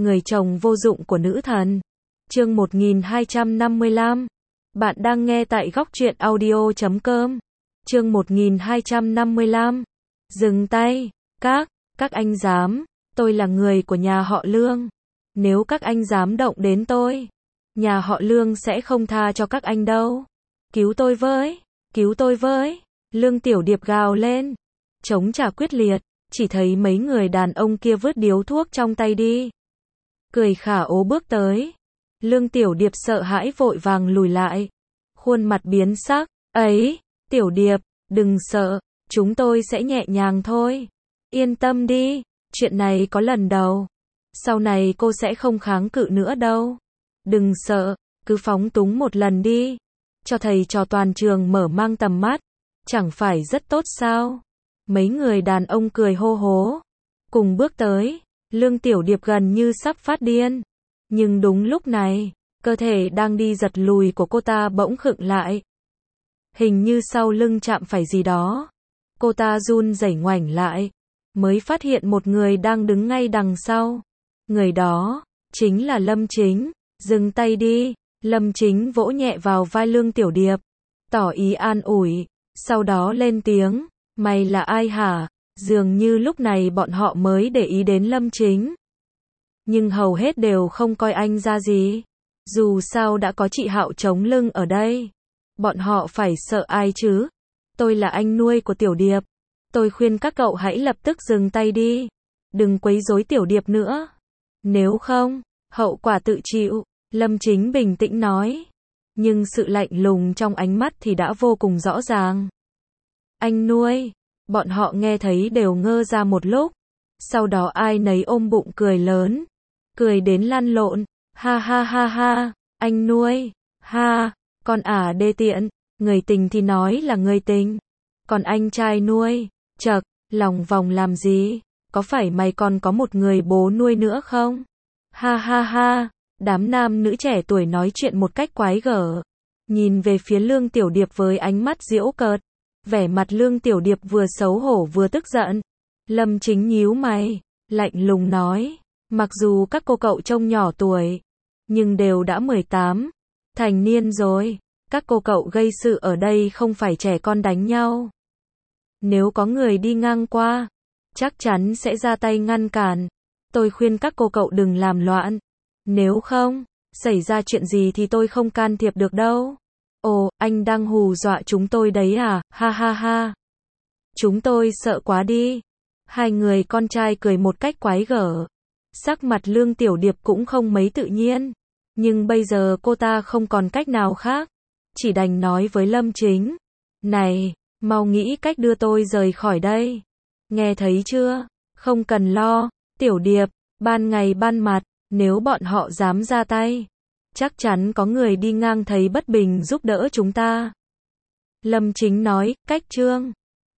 người chồng vô dụng của nữ thần. Chương 1255. Bạn đang nghe tại góc truyện audio.com. Chương 1255. Dừng tay, các anh dám, tôi là người của nhà họ Lương. Nếu các anh dám động đến tôi, nhà họ Lương sẽ không tha cho các anh đâu. Cứu tôi với, Lương Tiểu Điệp gào lên, chống trả quyết liệt, chỉ thấy mấy người đàn ông kia vứt điếu thuốc trong tay đi. Cười khả ố bước tới, Lương Tiểu Điệp sợ hãi vội vàng lùi lại, khuôn mặt biến sắc, ấy, Tiểu Điệp, đừng sợ, chúng tôi sẽ nhẹ nhàng thôi. Yên tâm đi, chuyện này có lần đầu, sau này cô sẽ không kháng cự nữa đâu. Đừng sợ, cứ phóng túng một lần đi, cho thầy trò toàn trường mở mang tầm mắt, chẳng phải rất tốt sao? Mấy người đàn ông cười hô hố, cùng bước tới, Lương Tiểu Điệp gần như sắp phát điên. Nhưng đúng lúc này, cơ thể đang đi giật lùi của cô ta bỗng khựng lại. Hình như sau lưng chạm phải gì đó. Cô ta run rẩy ngoảnh lại, mới phát hiện một người đang đứng ngay đằng sau. Người đó, chính là Lâm Chính. Dừng tay đi, Lâm Chính vỗ nhẹ vào vai Lương Tiểu Điệp, tỏ ý an ủi, sau đó lên tiếng, mày là ai hả? Dường như lúc này bọn họ mới để ý đến Lâm Chính. Nhưng hầu hết đều không coi anh ra gì. Dù sao đã có chị Hạo chống lưng ở đây. Bọn họ phải sợ ai chứ? Tôi là anh nuôi của Tiểu Điệp. Tôi khuyên các cậu hãy lập tức dừng tay đi. Đừng quấy rối Tiểu Điệp nữa. Nếu không, hậu quả tự chịu. Lâm Chính bình tĩnh nói. Nhưng sự lạnh lùng trong ánh mắt thì đã vô cùng rõ ràng. Anh nuôi. Bọn họ nghe thấy đều ngơ ra một lúc. Sau đó ai nấy ôm bụng cười lớn. Cười đến lăn lộn. Ha ha ha ha. Anh nuôi. Ha. Con đê tiện. Người tình thì nói là người tình. Còn anh trai nuôi. Chậc. Lòng vòng làm gì? Có phải mày còn có một người bố nuôi nữa không? Ha ha ha. Đám nam nữ trẻ tuổi nói chuyện một cách quái gở. Nhìn về phía Lương Tiểu Điệp với ánh mắt giễu cợt. Vẻ mặt Lương Tiểu Điệp vừa xấu hổ vừa tức giận. Lâm Chính nhíu mày, lạnh lùng nói, mặc dù các cô cậu trông nhỏ tuổi, nhưng đều đã 18, thành niên rồi. Các cô cậu gây sự ở đây không phải trẻ con đánh nhau. Nếu có người đi ngang qua, chắc chắn sẽ ra tay ngăn cản. Tôi khuyên các cô cậu đừng làm loạn. Nếu không, xảy ra chuyện gì thì tôi không can thiệp được đâu. Ồ, anh đang hù dọa chúng tôi đấy à? Ha ha ha. Chúng tôi sợ quá đi. Hai người con trai cười một cách quái gở. Sắc mặt Lương Tiểu Điệp cũng không mấy tự nhiên. Nhưng bây giờ cô ta không còn cách nào khác. Chỉ đành nói với Lâm Chính. Này, mau nghĩ cách đưa tôi rời khỏi đây. Nghe thấy chưa? Không cần lo, Tiểu Điệp, ban ngày ban mặt, nếu bọn họ dám ra tay, chắc chắn có người đi ngang thấy bất bình giúp đỡ chúng ta. Lâm Chính nói, cách trương.